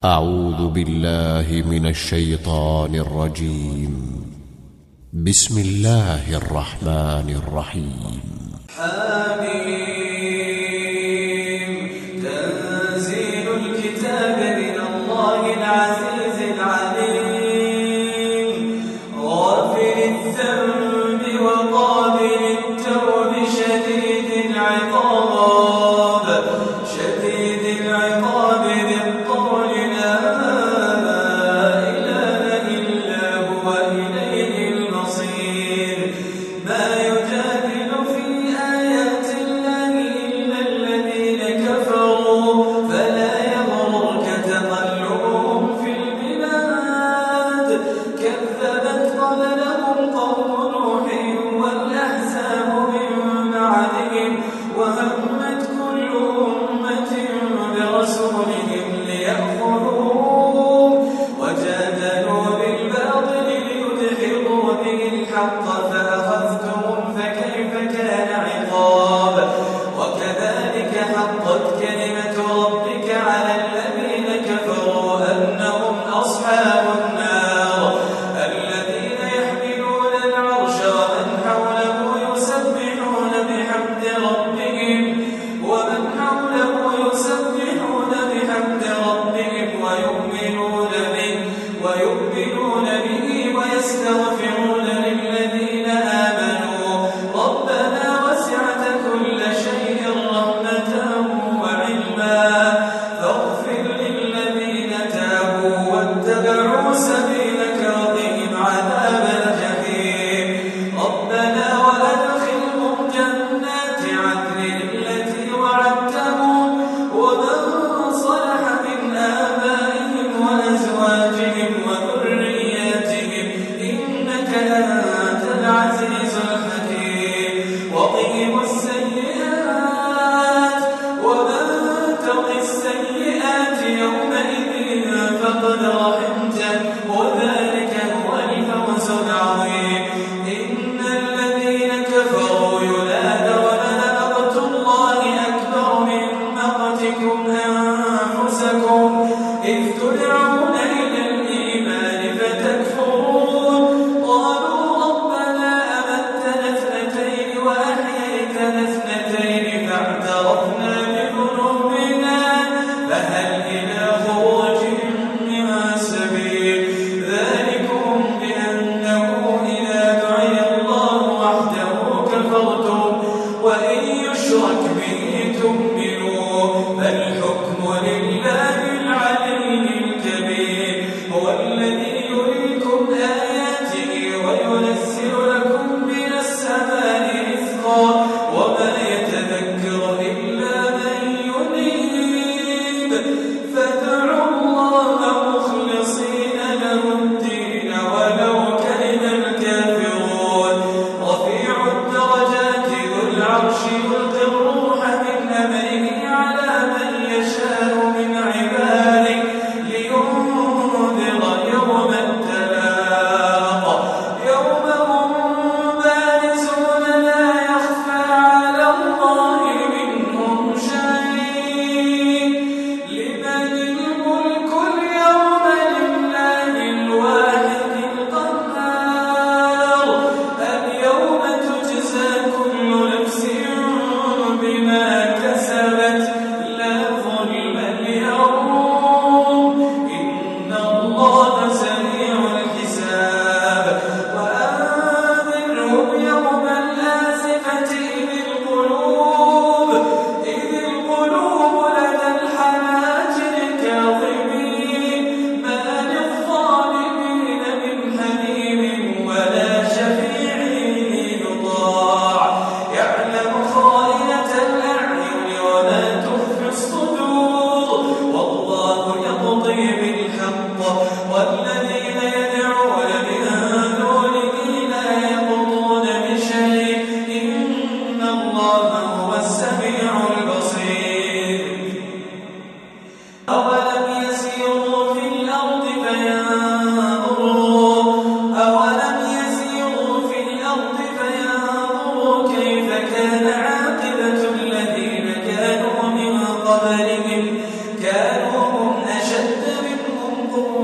أعوذ بالله من الشيطان الرجيم. بسم الله الرحمن الرحيم. حميم. تنزيل الكتاب من الله العزيز العليم، غافر الذنب وقابل التوب شديد العقاب ذي الطول لا إله إلا هو إليه المصير. ما يجادل في آيات الله إلا الذين كفروا فلا يغررك تقلبهم في البلاد. كذبت قبلهم قوم نوح والأحزاب من بعدهم، وهمت كل أمة برسولهم ليأخذوه، وجادلوا بالباطل ليدحضوا به الحق فأخذتهم فكيف كان عقاب. وكذلك حقت كلمة ربك على الذين كفروا أنهم أصحاب النار. الذين يحملون العرش ومن حوله يسبحون بحمد ربهم ويؤمنون به ويستغفرون للذين آمنوا ربنا وسعت كل شيء رحمة وعلما فاغفر للذين تابوا واتبعوا سبيلك وقهم عذاب الجحيم. ربنا وأدخلهم جنات عدن التي وعدتهم ومن صلح من آبائهم وأزواجهم وذرياتهم إنك أنت العزيز الحكيم. وقهم السيئات ومن تق السيئات يومئذ فقد رحمته وذلك هو الفوز العظيم. إن الذين كفروا ينادون لمقت الله أكبر من مقتكم أنفسكم إذ تدعون إلى الإيمان فتكفرون. قالوا ربنا أمتنا اثنتين وأحييتنا اثنتين فاعترفنا بذنوبنا فهل إلى خروج من سبيل. ذلكم بأنه إذا دعي الله وحده كفرتم وإن يشرك به تؤمنوا فالحكم لله العلي الكبير.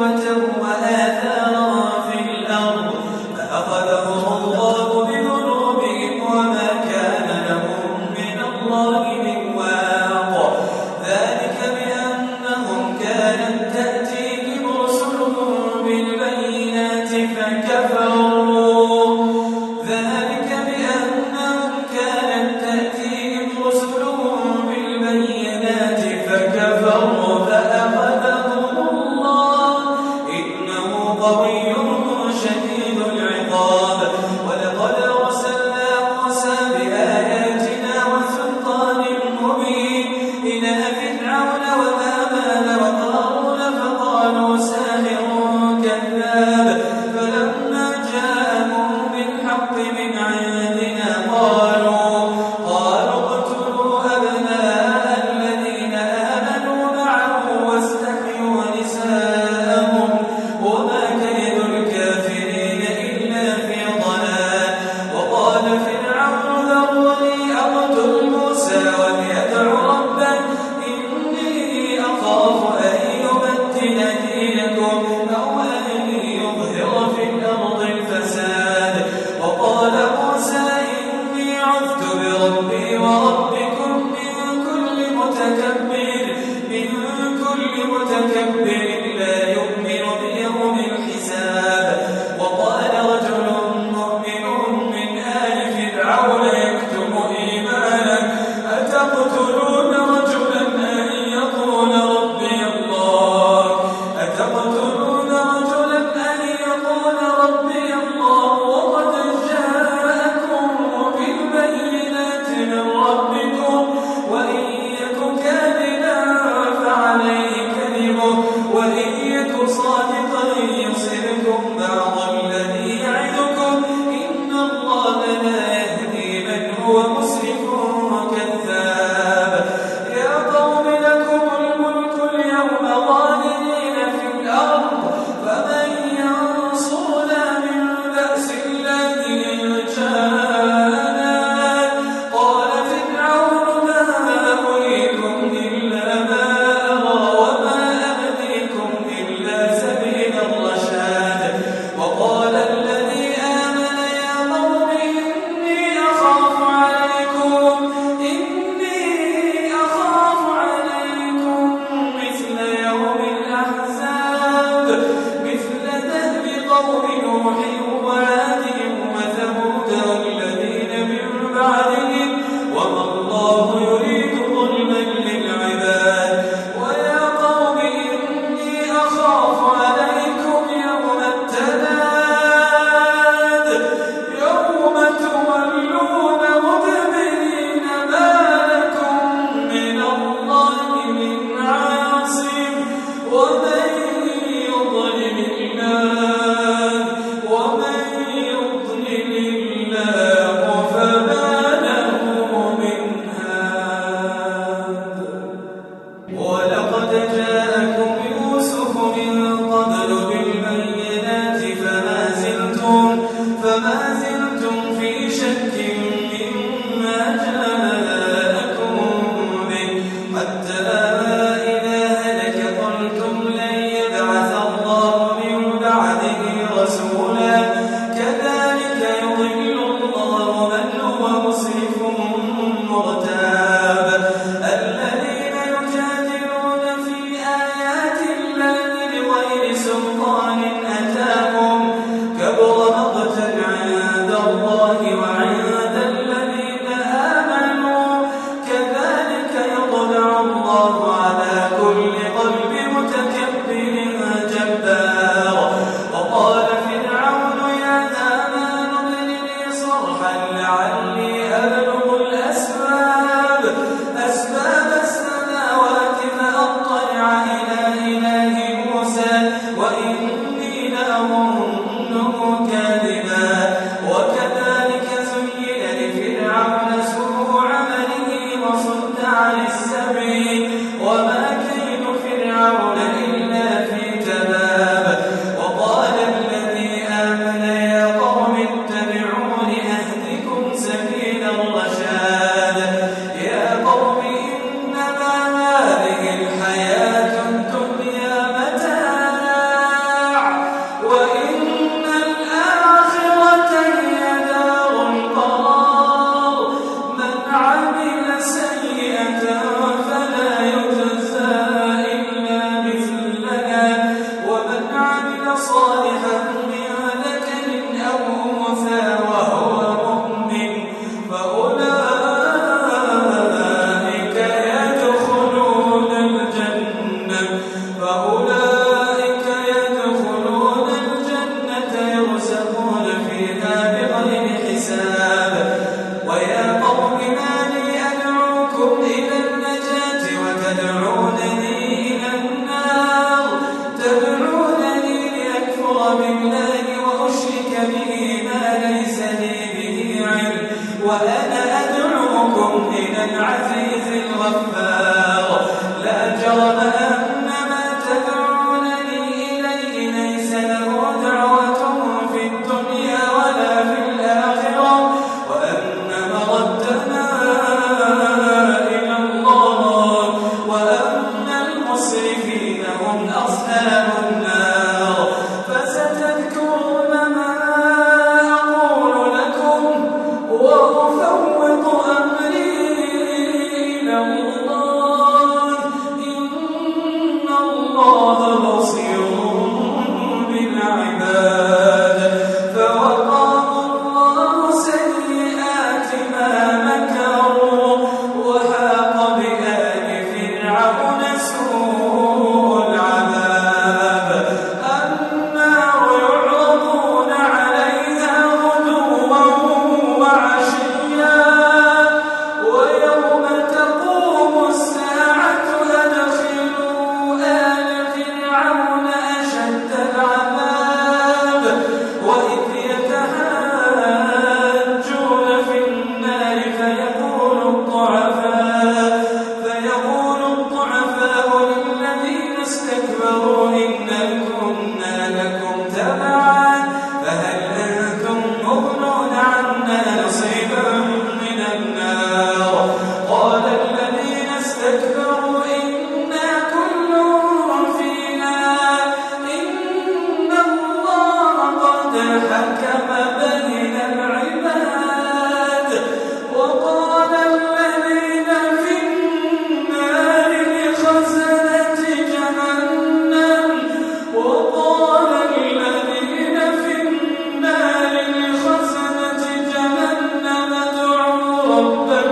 قوة وآثارا في الأرض فأخذهم الله بذنوبهم وما كان لهم من الله من واق ذلك بأنهم كانت تأتيهم رسلهم بالبينات فكفروا فأخذهم الله إنه قوي شديد العقاب ولقد أرسلنا موسى بآياتنا وسلطان مبين إلى فرعون وهامان وقارون فقالوا ساحر كذاب فلما جاءهم بالحق من عندنا قالوا اقتلوا أبناء الذين آمنوا معه واستحيوا نساءهم وما كيد الكافرين إلا في ضلال وقال فرعون ذروني أقتل موسى وليدع ربه إني أخاف أن يبدل دينكم أو أن يظهر في الأرض الفساد وقال موسى إني عذت بربي وربكم من كل متكبر لا يؤمن بيوم الحساب وقال رجل مؤمن من آل فرعون يكتم إيمانه أتقتلون رجلا أن يقول ربي الله وقد جاءكم بالبينات من ربكم وإن يك كاذبا فعليه كذبه وإن يك صادقا يصبكم بعض الذي يعدكم إن الله لا يهدي من هو مسرف كذاب يا قوم لكم الملك اليوم ظاهرين في الأرض فمن ينصرنا من بأس الله إن جاءنا قال فرعون ما أريكم إلا ما أرى وما أهديكم إلا سبيل الرشاد وقال الذي آمن يا قوم إني أخاف عليكم مثل يوم الأحزاب مثل دأب قوم نوح وعاد وثمود والذين من بعدهم وما الله يريد ظلما للعباد ويا قوم إني أخاف عليكم يوم التناد يوم تولون مدبرين ما لكم من الله من عاصم ومن يضلل الله فما له من هاد ولقد جاءكم يوسف من قبل بالبينات فما زلتم في شك مما جاءكم به حتى إذا هلك قلتم أصحاب النار فستذكرون ما أقول لكم وأفوض أمري إلى الله إن الله بصير بالعباد فوقاه الله سيئات ما مكروا وحاق بآل فرعون سوء العذاب النار يعرضون عليها غدوا وعشيا ويوم تقوم الساعة أدخلوا آل فرعون أشد العذاب وإذ يتحاجون في النار فيقول الضعفاء للذين استكبروا إنا كنا لكم تبعا فهل أنتم مغنون عنا نصيبا من النار قال الذين استكبروا إنا كل فيها إن الله قد حكم بين العباد وقال الذين في النار لخزنة جهنم ادعوا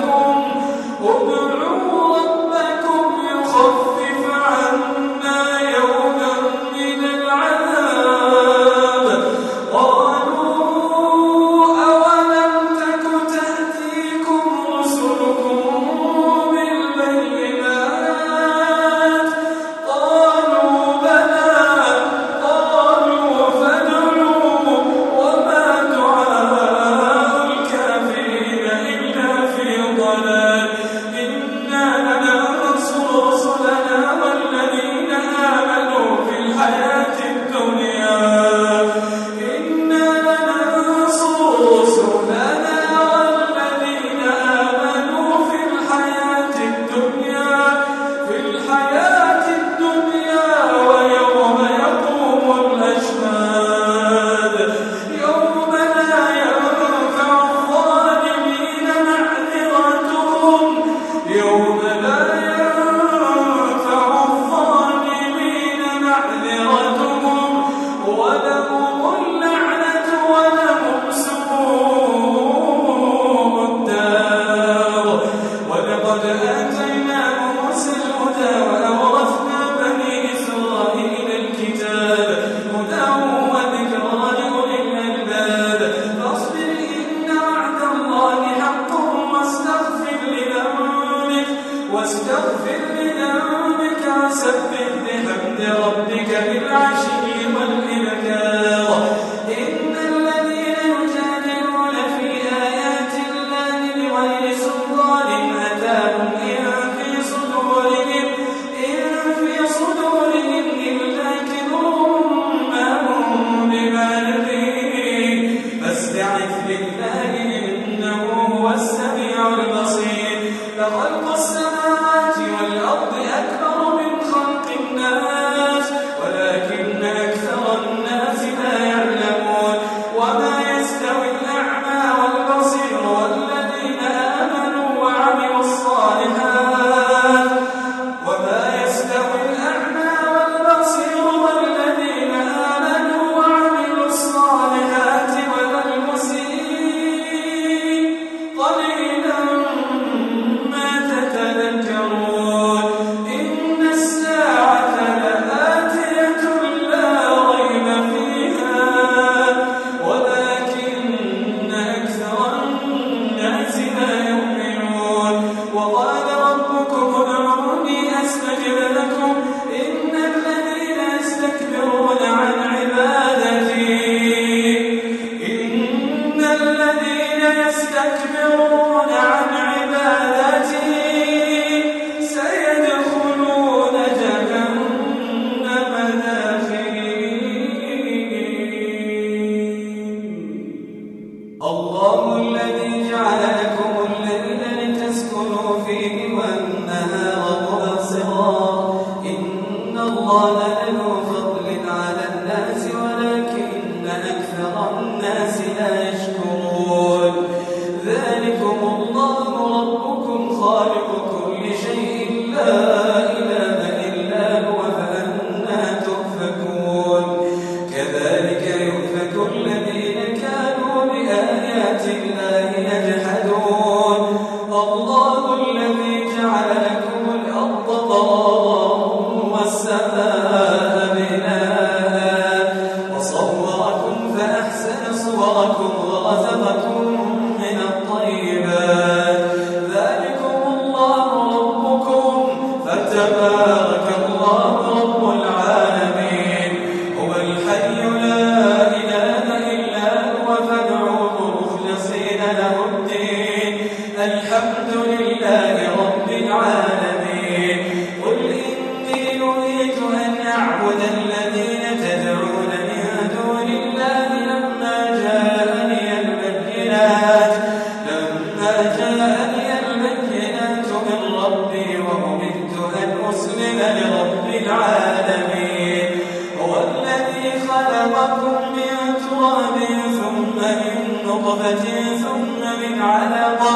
ربكم يخفف عنا يوما من العذاب قالوا أولم تك تأتيكم رسلكم بالبينات قالوا بلى قالوا فادعوا وما دعاء الكافرين إلا في ضلال إنا لننصر رسلنا والذين آمنوا في الحياة الدنيا إنا لننصر رسلنا والذين آمنوا في الحياة الدنيا ويوم يقوم الأشهاد يوم لا ينفع الظالمين معذرتهم ولهم اللعنة ولهم سوء الدار ولقد آتينا موسى الهدى وأورثنا بني إسرائيل الكتاب هدى وذكرى لأولي الألباب فاصبر إن وعد الله حق واستغفر لذنبك وسبح بحمد ربك بالعشي والإبكار إن الذين يجادلون في آيات الله بغير سلطان أتاهم إن في صدورهم إلا كبر ما هم ببالغين فاستعذ بالله إنه هو السميع البصير لخلق السماوات والأرض أكبر من خلق الناس ولكن لذو فضل على الناس ولكن أكثر الناس لا يشكرون ذلكم الله ربكم خالق كل شيء لا إله إلا هو فأنا تؤفكون كذلك يؤفك الذين كانوا بآيات الله يجحدون الله الذي جعل لكم الأرض قرارا والسماء بناء وصوركم فأحسن صوركم ورزقكم من الطيبات ذلكم الله ربكم فتبارك الله رب العالمين هو الحي لا إله إلا هو فادعوه مخلصين له الدين الحمد لله رب العالمين قل إني نهيت أن أعبد الذين تدعون من دون الله لما جاءني البينات من ربي وأمرت أن أسلم لرب العالمين هو الذي خلقكم من تراب ثم من نطفة ثم من علقة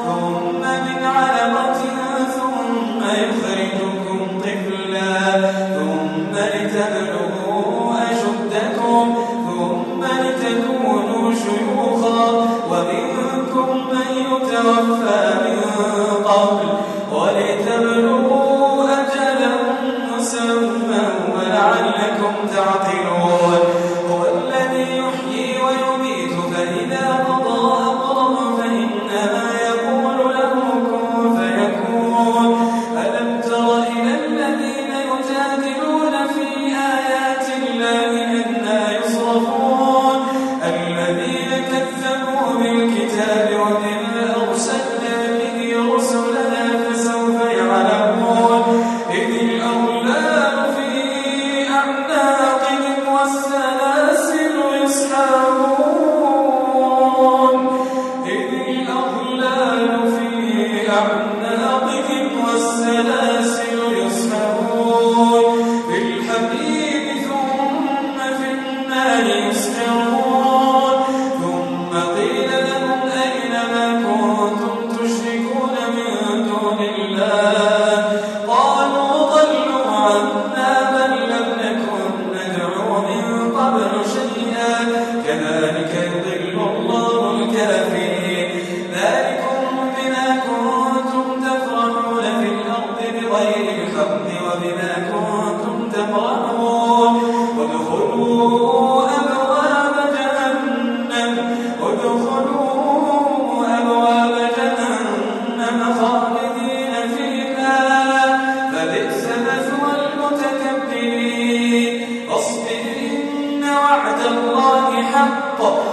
ثم يخرجكم طفلا ثم لتبلغوا أشدكم ثم لتكونوا شيوخا ومنكم من يتوفى من قبل ولتبلغوا أجلا مسمى ولعلكم تعقلون هو الذي يحيي ويميت فإذا قضى أمرا فإنما يقول له كن فيكون ألم تر إلى الذين يجادلون في آيات الله أنى يصرفون الذين كذبوا بالكتاب وبما أرسلنا به رسلنا فسوف يعلمون إذ الأغلال في أعناقهم والسلاسل يسحبون إذ الأغلال في أعناقهم والسلاسل يسحبون في الحميم ثم في النار يسحرون ثم قيل لهم أين ما كنتم تشركون من دون الله قالوا ضلوا عنا بل لم نكن ندعو من قبل شيئا كذلك يضل الله الكافرين ذلكم بما كنتم تفرحون في الأرض بغير الحق وبما كنتم تمرحون ادخلوا أبواب جهنم خالدين فيها فبئس مثوى المتكبرين اصبر إن وعد الله حق